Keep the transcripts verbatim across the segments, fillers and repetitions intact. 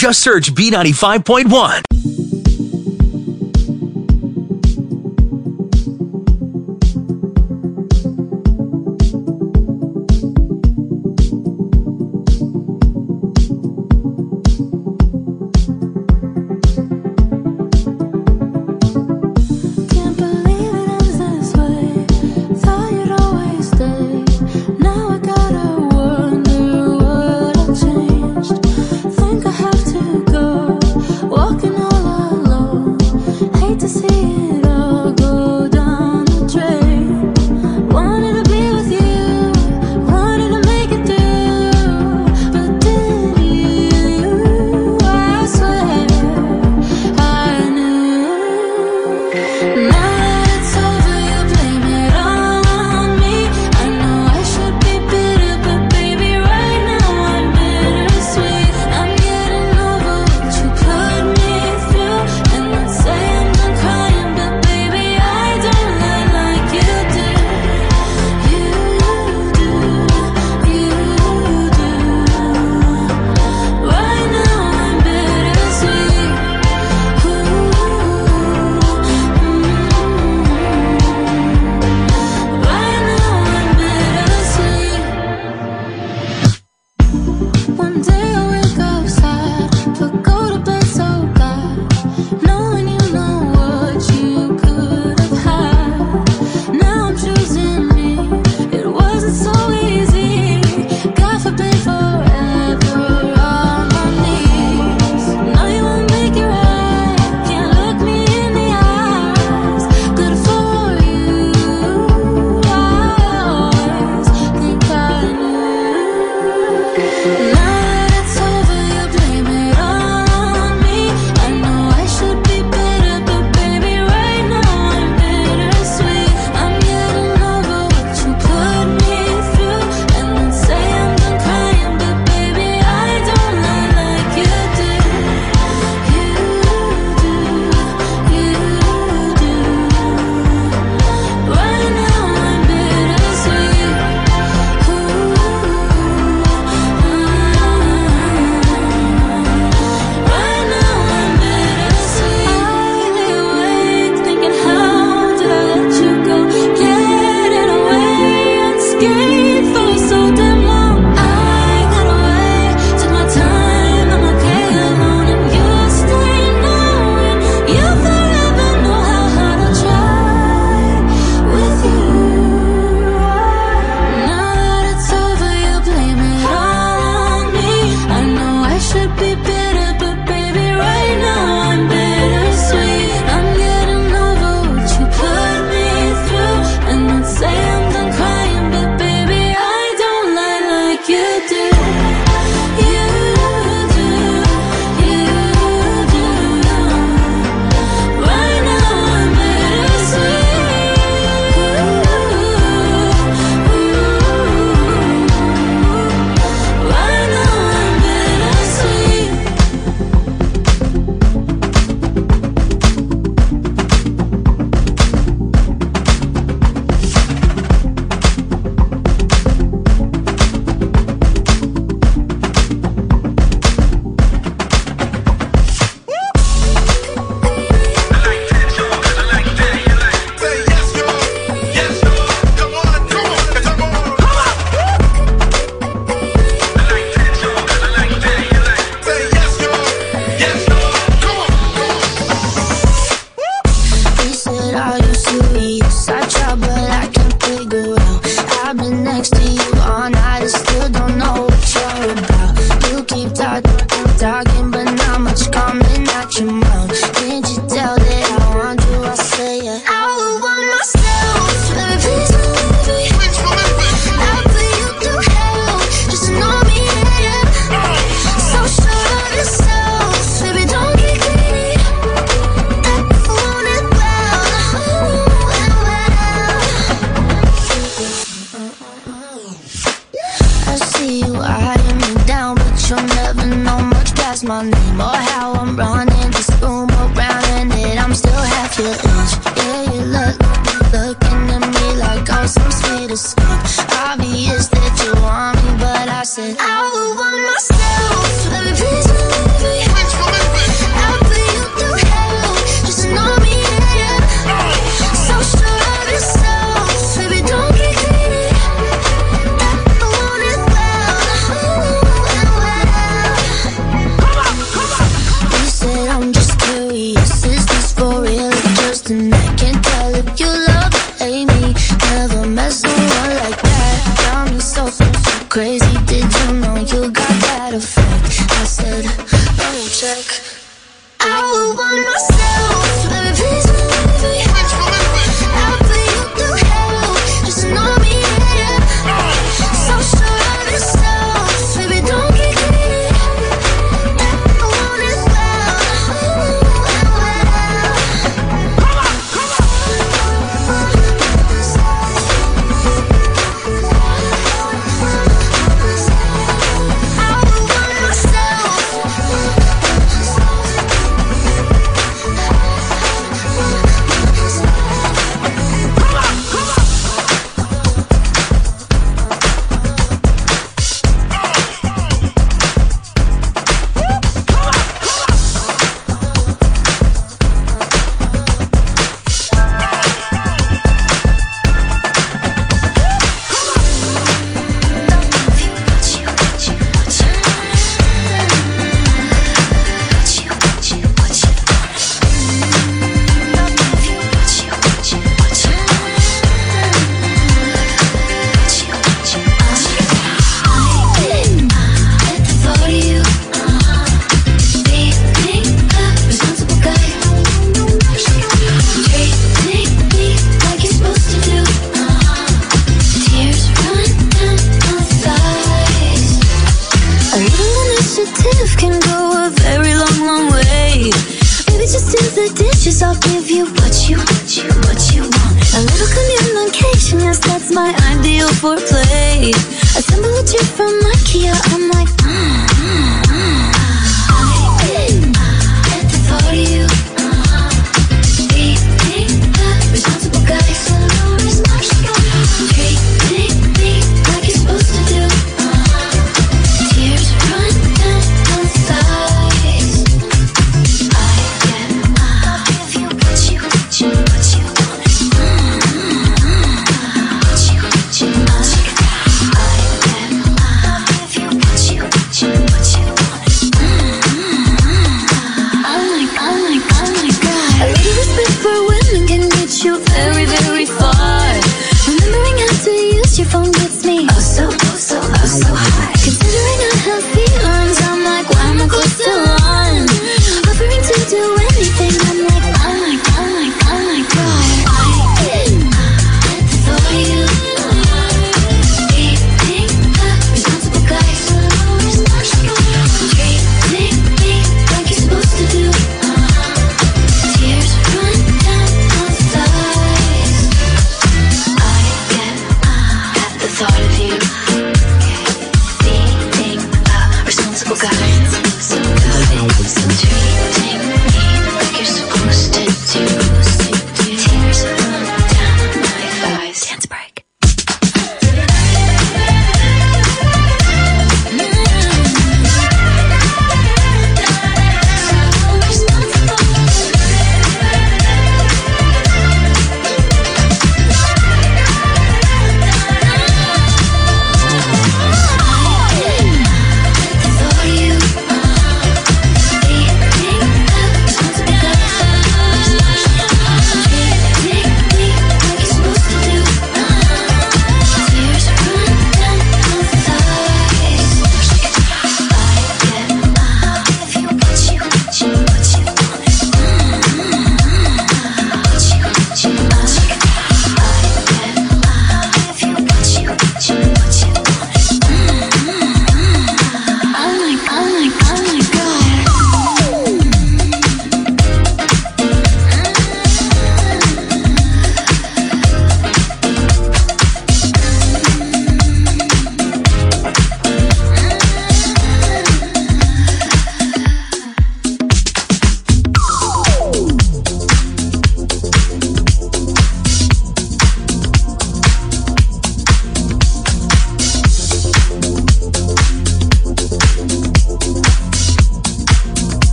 Just search B ninety-five point one. my name or how I'm running this room around, and that I'm still half your age. Yeah, you look, looking at me like I'm some sweet escape. Obvious that you want me, but I said I would want myself. Let me please believe me. check. I would want myself, baby, please believe me. I'll put you through hell, just know me, yeah. So sure of yourself, baby, don't get greedy. I want it well, well, well. Come on, come on. I would want myself. Can go a very long, long way. Maybe just do the dishes, I'll give you what you, what you, what you want. A little communication, yes, that's my ideal foreplay. Assemble a chair from IKEA, I'm like, mm, mm, mm. I at the thought of you, uh-huh. Being the responsible guy, so responsible. Treating me like you're supposed to do, uh-huh. Tears run down my thighs. I get I'll give you what you, what you, what you want. Mm-hmm. What you, what you, what you. I get I'll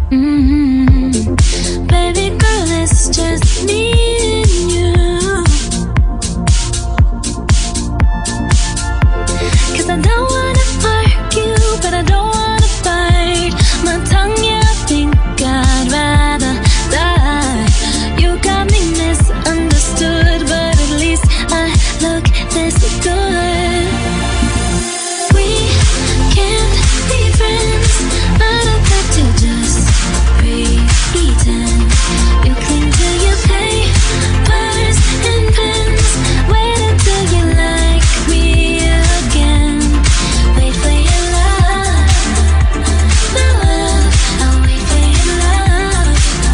Mm-hmm. Baby girl, it's just me and you. 'Cause I don't wanna argue, but I don't wanna fight. My tongue, yeah, I think I'd rather die. You got me misunderstood, but at least I look this good. We can't be friends, but I'd like to just pretend. You cling to your papers and pens. Wait until you like me again. Wait for your love, my love. I'll wait for your love.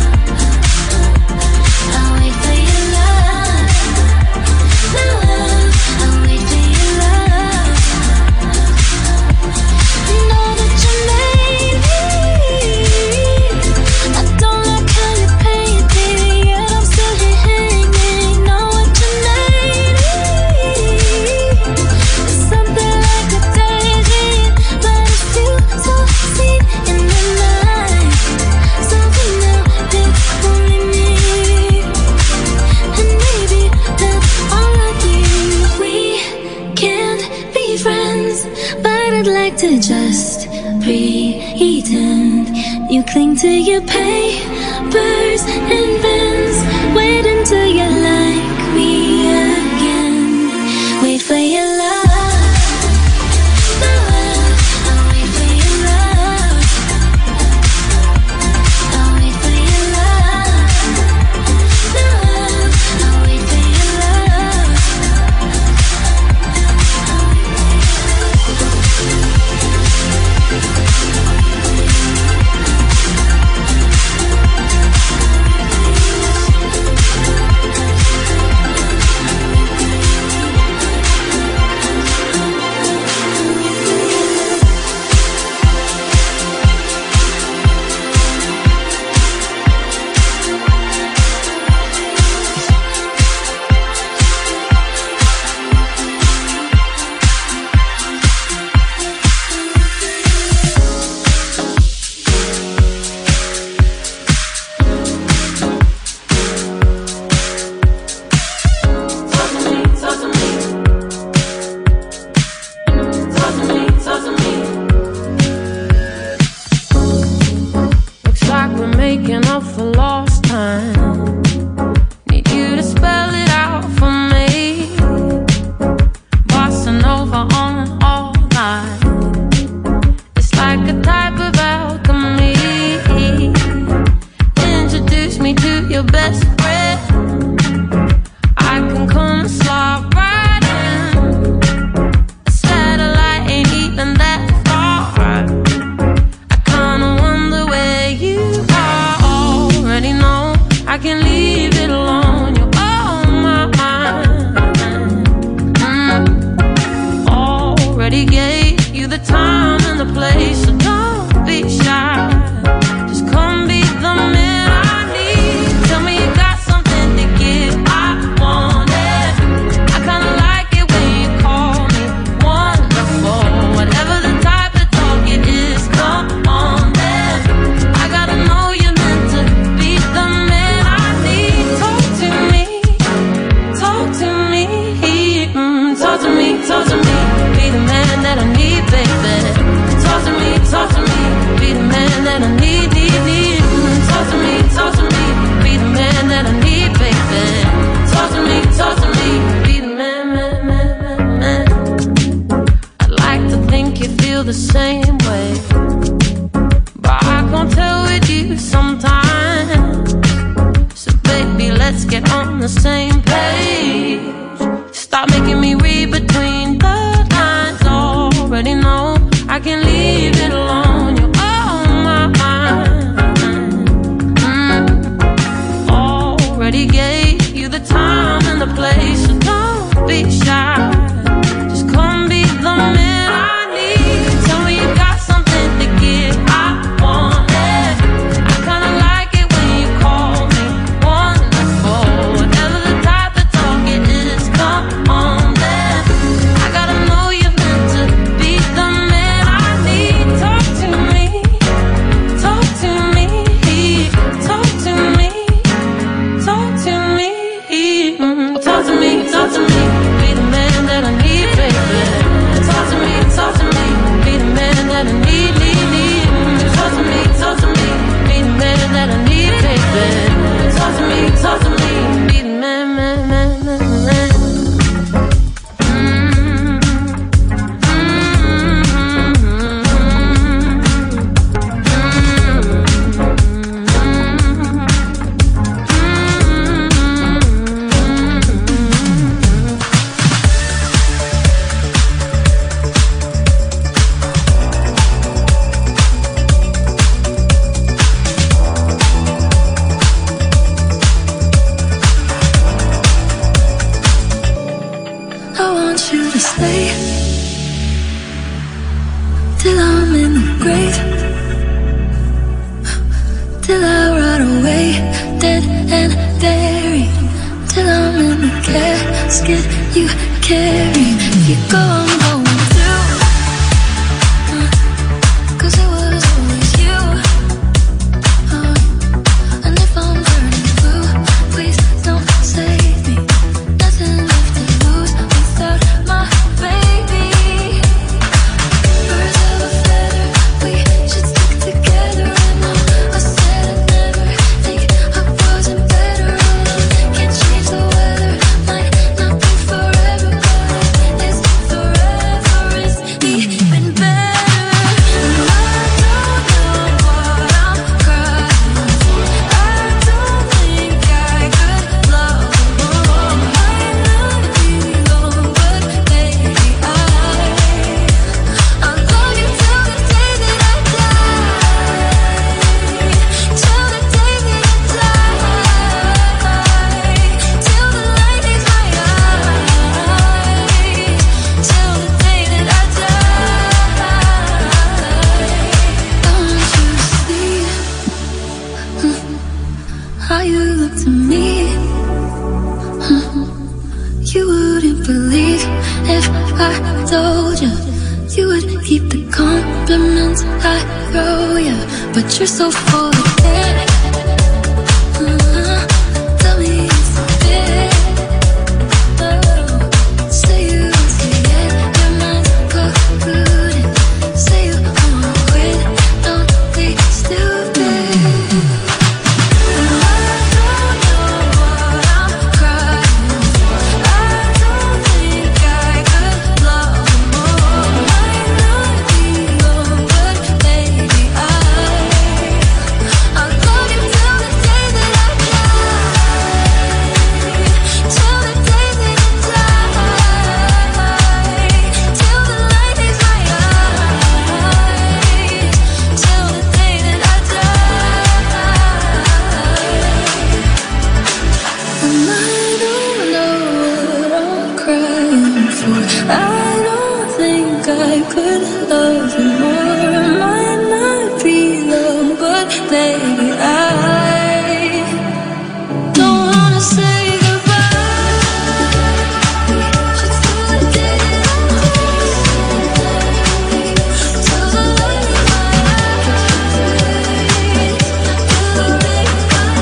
I'll wait for your love, my love. I'll wait for your love. Know that you made me. I don't like how you pay it, baby, yet I'm still here hanging. Know what you made me. It's something like a daydream, but it feels so sweet in the night. Something now that's only me, and maybe that's all I need. We can't be friends, but I'd like to just pretend. You cling to your papers and pens. Wait until you like me again. Wait for your love, my love. I'll wait for your love. I'll wait for your love, my love. I'll wait for your love. Looks like we're making up for lost time. Need you to spell it out for me. Bossing over on all night. It's like a type of alchemy. Introduce me to your best friend. I can come and slide right in. A satellite ain't even that far. I kinda wonder where you are. Already know I can leave it alone. You're on my mind. Mm. Already gave you the time and the place, so don't be shy. Just come be the man I need. Tell me you got something to give. I want it. I kinda like it when you call me wonderful. Whatever the type of talk it is, come on then. I gotta know you're meant to be the man I need. Talk to me, talk to me, mm, talk to me, talk to me. Be the man that I need, baby. Talk to me, talk to me. Be the man that I need, need, need. Mm, talk to me, talk to me. Be the man that I need, baby. Talk to me, talk to me. Be the man, man, man, man, man. I'd like to think you feel the same way, but I can't tell with you sometimes. So baby, let's get on the same page. Stop making me read between the lines. Already know I can leave it alone. You're on my mind. Mm. Already gave you the time and the place, so don't be shy. Just come be the man I need. Tell me you got something to give. I want it. I kinda like it when you call me wonderful. Whatever the type of talk it is, come on then. scared you carry. If you go, I'm going through. uh, Cause it was always you. uh, And if I'm burning blue, please don't save me. Nothing left to lose without my baby. Birds of a feather, we should stick together. And I said I'd never think I wasn't better alone. Can't change the weather, might not be forever, but it's forever is even better. And I don't know what I'm crying for. I don't think I could love more. Might not be long, but baby, I I'll love you till the day that I die. Till the day that I die. Till the light leaves my eyes. Till the day that I die. I want you to see how you look to me. You wouldn't believe if I told you. You would keep the compliments I throw you, but you're so full of it. Uh, Tell me it's a bit. Oh, say you won't say it, your mind's polluted. Say you wanna quit, don't be stupid. And I don't know what I'm crying for. I don't think I could love more. Might not be long, but baby, I I'll love you till the day that I die. Till the day that I die. Till the light leaves my eyes. Till the day that I die. And I don't know what I'm crying for. I don't think I could love you more. It might not be long, but baby, I don't wanna say goodbye. Just till the day that I die. Till the light in my eyes. Till the day I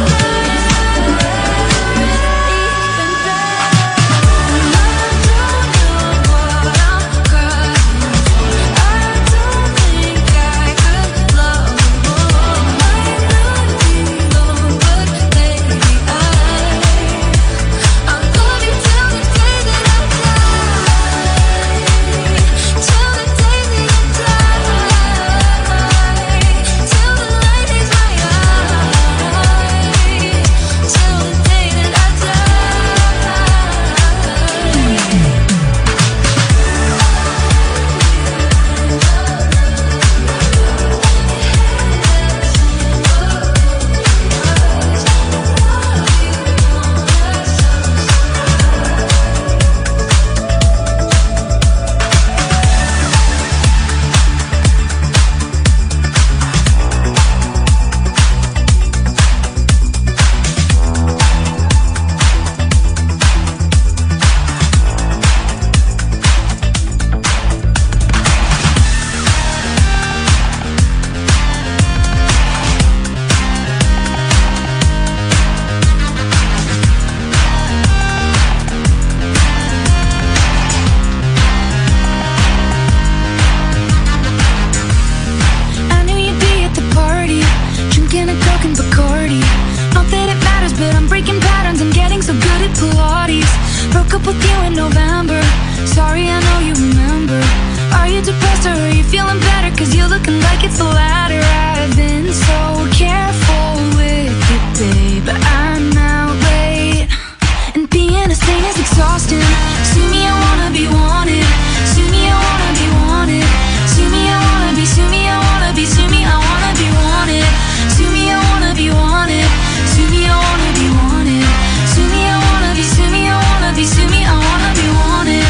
broke up with you in November. Sorry, I know you remember. Are you depressed or are you feeling better? Cause you're looking like it's the latter. I've been so careful with you, babe, but I'm now late. And being a saint is exhausting. Sue me, I wanna be wanted. Sue me, I wanna be wanted. Sue me, I wanna be, sue me, I wanna be, sue me, I wanna be wanted. Sue me, I wanna be wanted. Sue me, I wanna be wanted. Sue me, I wanna be, sue me, I wanna be, sue me, I wanna be wanted.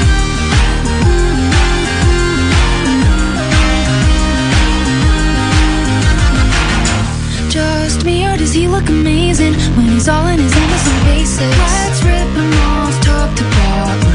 Just me, or does he look amazing when he's all in his end? Some basics. Let's rip him off. up the problem.